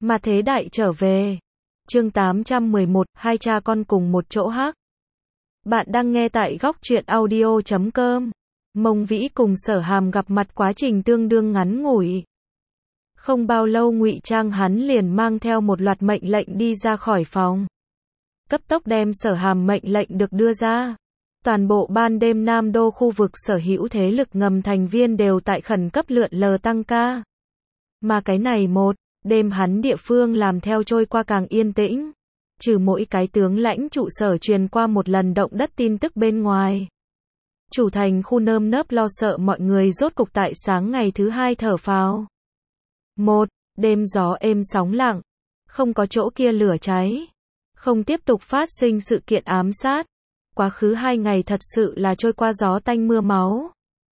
Mà thế đại trở về. Chương 811, hai cha con cùng một chỗ hát. Bạn đang nghe tại góc truyện audio.com. Mông Vĩ cùng Sở Hàm gặp mặt quá trình tương đương ngắn ngủi. Không bao lâu Ngụy Trang hắn liền mang theo một loạt mệnh lệnh đi ra khỏi phòng. Cấp tốc đem Sở Hàm mệnh lệnh được đưa ra. Toàn bộ ban đêm Nam Đô khu vực sở hữu thế lực ngầm thành viên đều tại khẩn cấp lượn lờ tăng ca. Mà cái này một đêm hắn địa phương làm theo trôi qua càng yên tĩnh. Trừ mỗi cái tướng lãnh trụ sở truyền qua một lần động đất tin tức bên ngoài. Chủ thành khu nơm nớp lo sợ mọi người rốt cục tại sáng ngày thứ hai thở phào. Một đêm gió êm sóng lặng. Không có chỗ kia lửa cháy. Không tiếp tục phát sinh sự kiện ám sát. Quá khứ 2 ngày thật sự là trôi qua gió tanh mưa máu.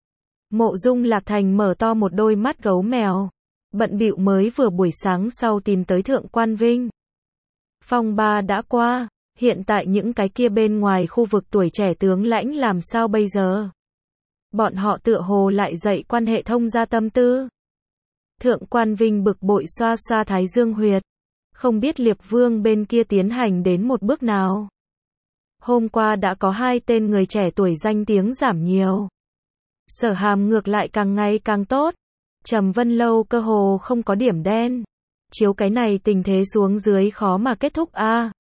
Mộ Dung Lạc Thành mở to một đôi mắt gấu mèo. Bận bịu mới vừa buổi sáng sau tìm tới Thượng Quan Vinh. Phong ba đã qua, hiện tại những cái kia bên ngoài khu vực tuổi trẻ tướng lãnh làm sao bây giờ? Bọn họ tựa hồ lại dậy quan hệ thông gia tâm tư. Thượng Quan Vinh bực bội xoa xoa thái dương huyệt. Không biết Liệp Vương bên kia tiến hành đến một bước nào. Hôm qua đã có 2 tên người trẻ tuổi danh tiếng giảm nhiều. Sở Hàm ngược lại càng ngày càng tốt. Trầm Vân Lâu cơ hồ không có điểm đen. Chiếu cái này tình thế xuống dưới khó mà kết thúc a.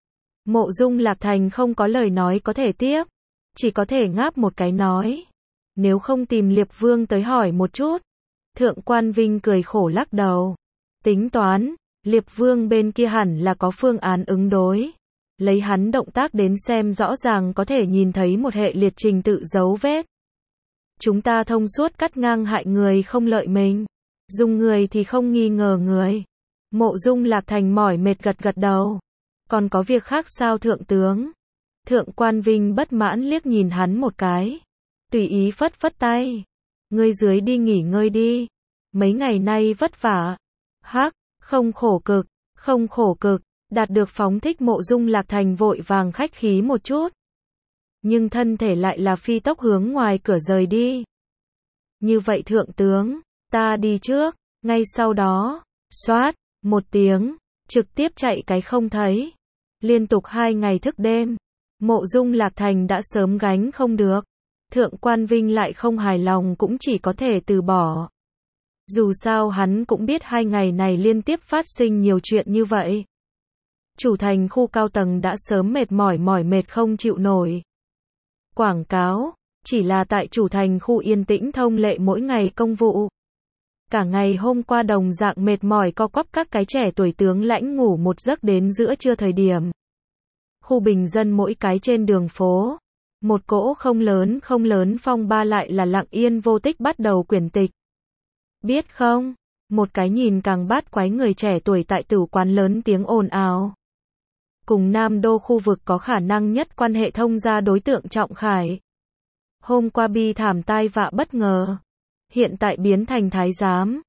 Mộ Dung Lạc Thành không có lời nói có thể tiếp. Chỉ có thể ngáp một cái nói. Nếu không tìm Liệp Vương tới hỏi một chút. Thượng Quan Vinh cười khổ lắc đầu. Tính toán, Liệp Vương bên kia hẳn là có phương án ứng đối. Lấy hắn động tác đến xem rõ ràng có thể nhìn thấy một hệ liệt trình tự dấu vết. Chúng ta thông suốt cắt ngang hại người không lợi mình. Dùng người thì không nghi ngờ người. Mộ Dung Lạc Thành mỏi mệt gật gật đầu. Còn có việc khác sao thượng tướng? Thượng Quan Vinh bất mãn liếc nhìn hắn một cái. Tùy ý phất phất tay. Ngươi dưới đi nghỉ ngơi đi. Mấy ngày nay vất vả. Hắc, không khổ cực, không khổ cực. Đạt được phóng thích Mộ Dung Lạc Thành vội vàng khách khí một chút. Nhưng thân thể lại là phi tốc hướng ngoài cửa rời đi. Như vậy thượng tướng, ta đi trước. Ngay sau đó, xoát, một tiếng, trực tiếp chạy cái không thấy. Liên tục 2 ngày thức đêm. Mộ Dung Lạc Thành đã sớm gánh không được. Thượng Quan Vinh lại không hài lòng cũng chỉ có thể từ bỏ. Dù sao hắn cũng biết 2 ngày này liên tiếp phát sinh nhiều chuyện như vậy. Chủ thành khu cao tầng đã sớm mệt mệt không chịu nổi. Quảng cáo, chỉ là tại chủ thành khu yên tĩnh thông lệ mỗi ngày công vụ. Cả ngày hôm qua đồng dạng mệt mỏi co quắp các cái trẻ tuổi tướng lãnh ngủ một giấc đến giữa trưa thời điểm. Khu bình dân mỗi cái trên đường phố. Một cỗ không lớn phong ba lại là lặng yên vô tích bắt đầu quyển tịch. Biết không, một cái nhìn càng bát quái người trẻ tuổi tại tử quán lớn tiếng ồn ào. Cùng Nam Đô khu vực có khả năng nhất quan hệ thông gia đối tượng Trọng Khải. Hôm qua bi thảm tai vạ bất ngờ. Hiện tại biến thành thái giám.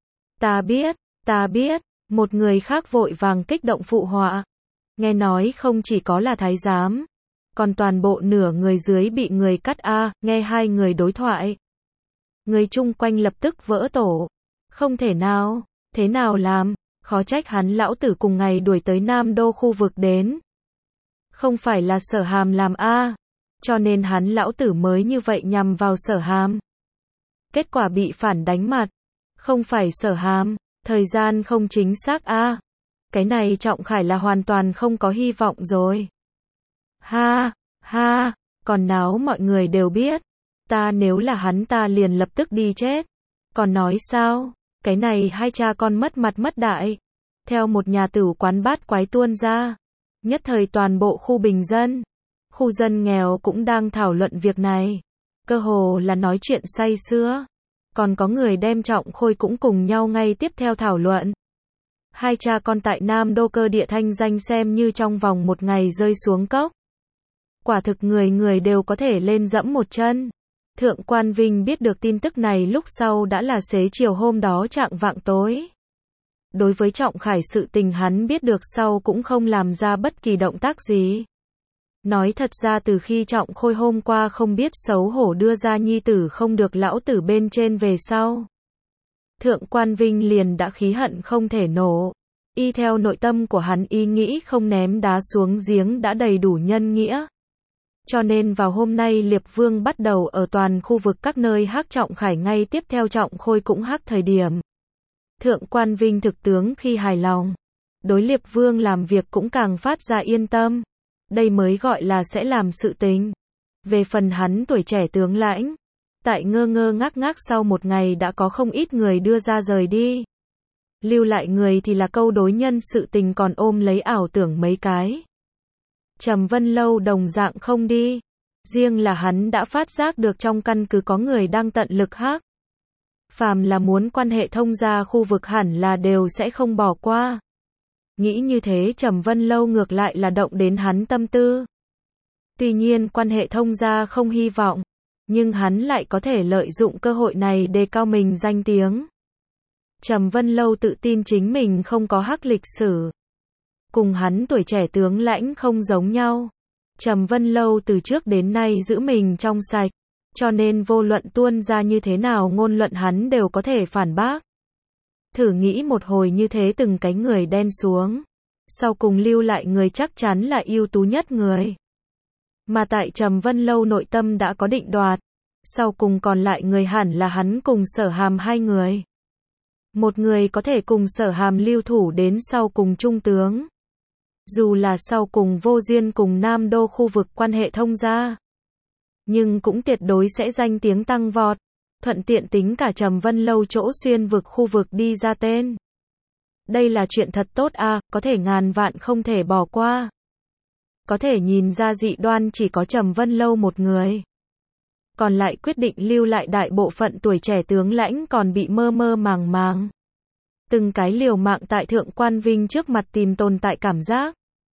Ta biết, một người khác vội vàng kích động phụ họa. Nghe nói không chỉ có là thái giám. Còn toàn bộ nửa người dưới bị người cắt nghe 2 người đối thoại. Người chung quanh lập tức vỡ tổ. Không thể nào, thế nào làm, khó trách hắn lão tử cùng ngày đuổi tới Nam Đô khu vực đến. Không phải là Sở Hàm làm cho nên hắn lão tử mới như vậy nhằm vào Sở Hàm. Kết quả bị phản đánh mặt. Không phải Sở Hàm, thời gian không chính xác Cái này Trọng Khải là hoàn toàn không có hy vọng rồi. Ha, còn náo mọi người đều biết. Ta nếu là hắn ta liền lập tức đi chết. Còn nói sao, cái này hai cha con mất mặt mất đại. Theo một nhà tử quán bát quái tuôn ra. Nhất thời toàn bộ khu bình dân. Khu dân nghèo cũng đang thảo luận việc này. Cơ hồ là nói chuyện say sưa. Còn có người đem Trọng Khôi cũng cùng nhau ngay tiếp theo thảo luận. Hai cha con tại Nam Đô cơ địa thanh danh xem như trong vòng 1 ngày rơi xuống cốc. Quả thực người đều có thể lên dẫm một chân. Thượng Quan Vinh biết được tin tức này lúc sau đã là xế chiều hôm đó chạng vạng tối. Đối với Trọng Khải sự tình hắn biết được sau cũng không làm ra bất kỳ động tác gì. Nói thật ra từ khi Trọng Khôi hôm qua không biết xấu hổ đưa ra nhi tử không được lão tử bên trên về sau. Thượng Quan Vinh liền đã khí hận không thể nổ. Y theo nội tâm của hắn, ý nghĩ không ném đá xuống giếng đã đầy đủ nhân nghĩa. Cho nên vào hôm nay Liệp Vương bắt đầu ở toàn khu vực các nơi hắc trọng khải, ngay tiếp theo trọng khôi cũng hắc thời điểm. Thượng quan Vinh thực tướng khi hài lòng, đối Liệp Vương làm việc cũng càng phát ra yên tâm. Đây mới gọi là sẽ làm sự tình. Về phần hắn tuổi trẻ tướng lãnh, tại ngơ ngơ ngác ngác sau một ngày đã có không ít người đưa ra rời đi. Lưu lại người thì là câu đối nhân sự tình còn ôm lấy ảo tưởng mấy cái. Trầm Vân Lâu đồng dạng không đi. Riêng là hắn đã phát giác được trong căn cứ có người đang tận lực hắc. Phàm là muốn quan hệ thông gia khu vực hẳn là đều sẽ không bỏ qua. Nghĩ như thế Trầm Vân Lâu ngược lại là động đến hắn tâm tư. Tuy nhiên quan hệ thông gia không hy vọng, nhưng hắn lại có thể lợi dụng cơ hội này đề cao mình danh tiếng. Trầm Vân Lâu tự tin chính mình không có hắc lịch sử. Cùng hắn tuổi trẻ tướng lãnh không giống nhau. Trầm Vân Lâu từ trước đến nay giữ mình trong sạch, cho nên vô luận tuôn ra như thế nào ngôn luận hắn đều có thể phản bác. Thử nghĩ một hồi như thế từng cái người đen xuống, sau cùng lưu lại người chắc chắn là ưu tú nhất người. Mà tại Trầm Vân Lâu nội tâm đã có định đoạt, sau cùng còn lại người hẳn là hắn cùng Sở Hàm hai người. Một người có thể cùng Sở Hàm lưu thủ đến sau cùng trung tướng. Dù là sau cùng vô duyên cùng Nam Đô khu vực quan hệ thông gia, nhưng cũng tuyệt đối sẽ danh tiếng tăng vọt. Thuận tiện tính cả Trầm Vân Lâu chỗ xuyên vực khu vực đi ra tên. Đây là chuyện thật tốt à, có thể ngàn vạn không thể bỏ qua. Có thể nhìn ra dị đoan chỉ có Trầm Vân Lâu một người. Còn lại quyết định lưu lại đại bộ phận tuổi trẻ tướng lãnh còn bị mơ mơ màng màng. Từng cái liều mạng tại Thượng quan Vinh trước mặt tìm tồn tại cảm giác.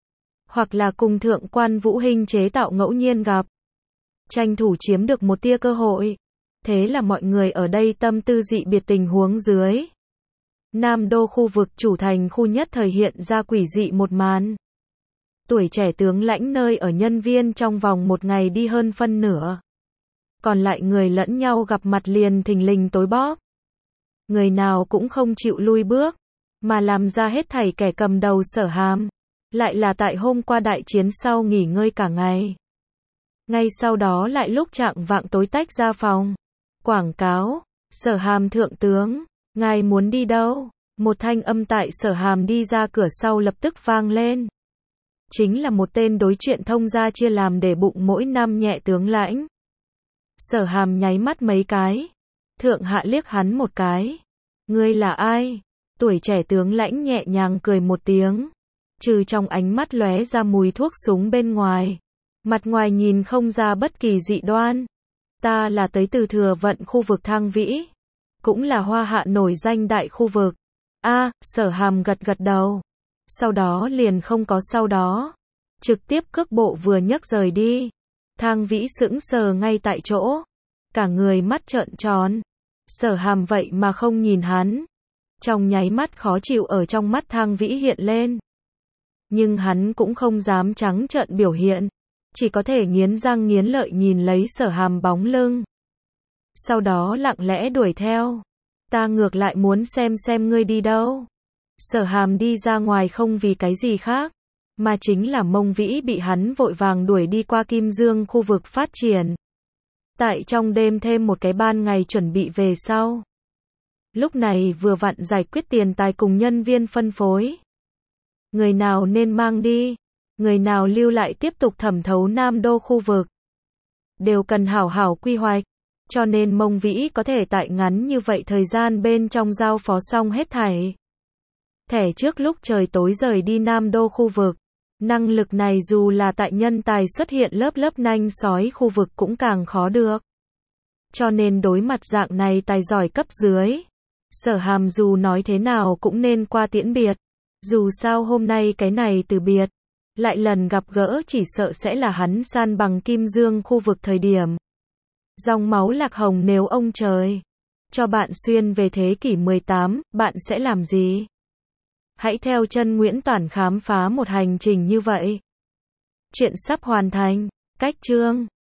Hoặc là cùng Thượng quan Vũ Hinh chế tạo ngẫu nhiên gặp. Tranh thủ chiếm được một tia cơ hội. Thế là mọi người ở đây tâm tư dị biệt tình huống dưới. Nam Đô khu vực chủ thành khu nhất thời hiện ra quỷ dị một màn. Tuổi trẻ tướng lãnh nơi ở nhân viên trong vòng một ngày đi hơn phân nửa. Còn lại người lẫn nhau gặp mặt liền thình lình tối bóp. Người nào cũng không chịu lui bước, mà làm ra hết thảy kẻ cầm đầu Sở Hàm. Lại là tại hôm qua đại chiến sau nghỉ ngơi cả ngày. Ngay sau đó lại lúc chạng vạng tối tách ra phòng. Quảng cáo, Sở Hàm thượng tướng, ngài muốn đi đâu? Một thanh âm tại Sở Hàm đi ra cửa sau lập tức vang lên. Chính là một tên đối chuyện thông gia chia làm để bụng mỗi năm nhẹ tướng lãnh. Sở Hàm nháy mắt mấy cái. Thượng hạ liếc hắn một cái. Ngươi là ai? Tuổi trẻ tướng lãnh nhẹ nhàng cười một tiếng. Trừ trong ánh mắt lóe ra mùi thuốc súng bên ngoài. Mặt ngoài nhìn không ra bất kỳ dị đoan. Ta là tới từ Thừa Vận khu vực Thang Vĩ. Cũng là Hoa Hạ nổi danh đại khu vực. A, Sở Hàm gật gật đầu. Sau đó liền không có sau đó. Trực tiếp cước bộ vừa nhấc rời đi. Thang Vĩ sững sờ ngay tại chỗ. Cả người mắt trợn tròn. Sở Hàm vậy mà không nhìn hắn. Trong nháy mắt khó chịu ở trong mắt Thang Vĩ hiện lên. Nhưng hắn cũng không dám trắng trợn biểu hiện. Chỉ có thể nghiến răng nghiến lợi nhìn lấy Sở Hàm bóng lưng. Sau đó lặng lẽ đuổi theo. Ta ngược lại muốn xem ngươi đi đâu. Sở Hàm đi ra ngoài không vì cái gì khác, mà chính là Mông Vĩ bị hắn vội vàng đuổi đi qua Kim Dương khu vực phát triển. Tại trong đêm thêm một cái ban ngày chuẩn bị về sau. Lúc này vừa vặn giải quyết tiền tài cùng nhân viên phân phối. Người nào nên mang đi, người nào lưu lại tiếp tục thẩm thấu Nam Đô khu vực. Đều cần hảo hảo quy hoạch. Cho nên Mông Vĩ có thể tại ngắn như vậy thời gian bên trong giao phó xong hết thảy. Thẻ trước lúc trời tối rời đi Nam Đô khu vực. Năng lực này dù là tại nhân tài xuất hiện lớp lớp nanh sói khu vực cũng càng khó được. Cho nên đối mặt dạng này tài giỏi cấp dưới. Sở Hàm dù nói thế nào cũng nên qua tiễn biệt. Dù sao hôm nay cái này từ biệt. Lại lần gặp gỡ chỉ sợ sẽ là hắn san bằng Kim Dương khu vực thời điểm. Dòng máu lạc hồng nếu ông trời cho bạn xuyên về thế kỷ 18, bạn sẽ làm gì? Hãy theo chân Nguyễn Toản khám phá một hành trình như vậy. Chuyện sắp hoàn thành. Cách chương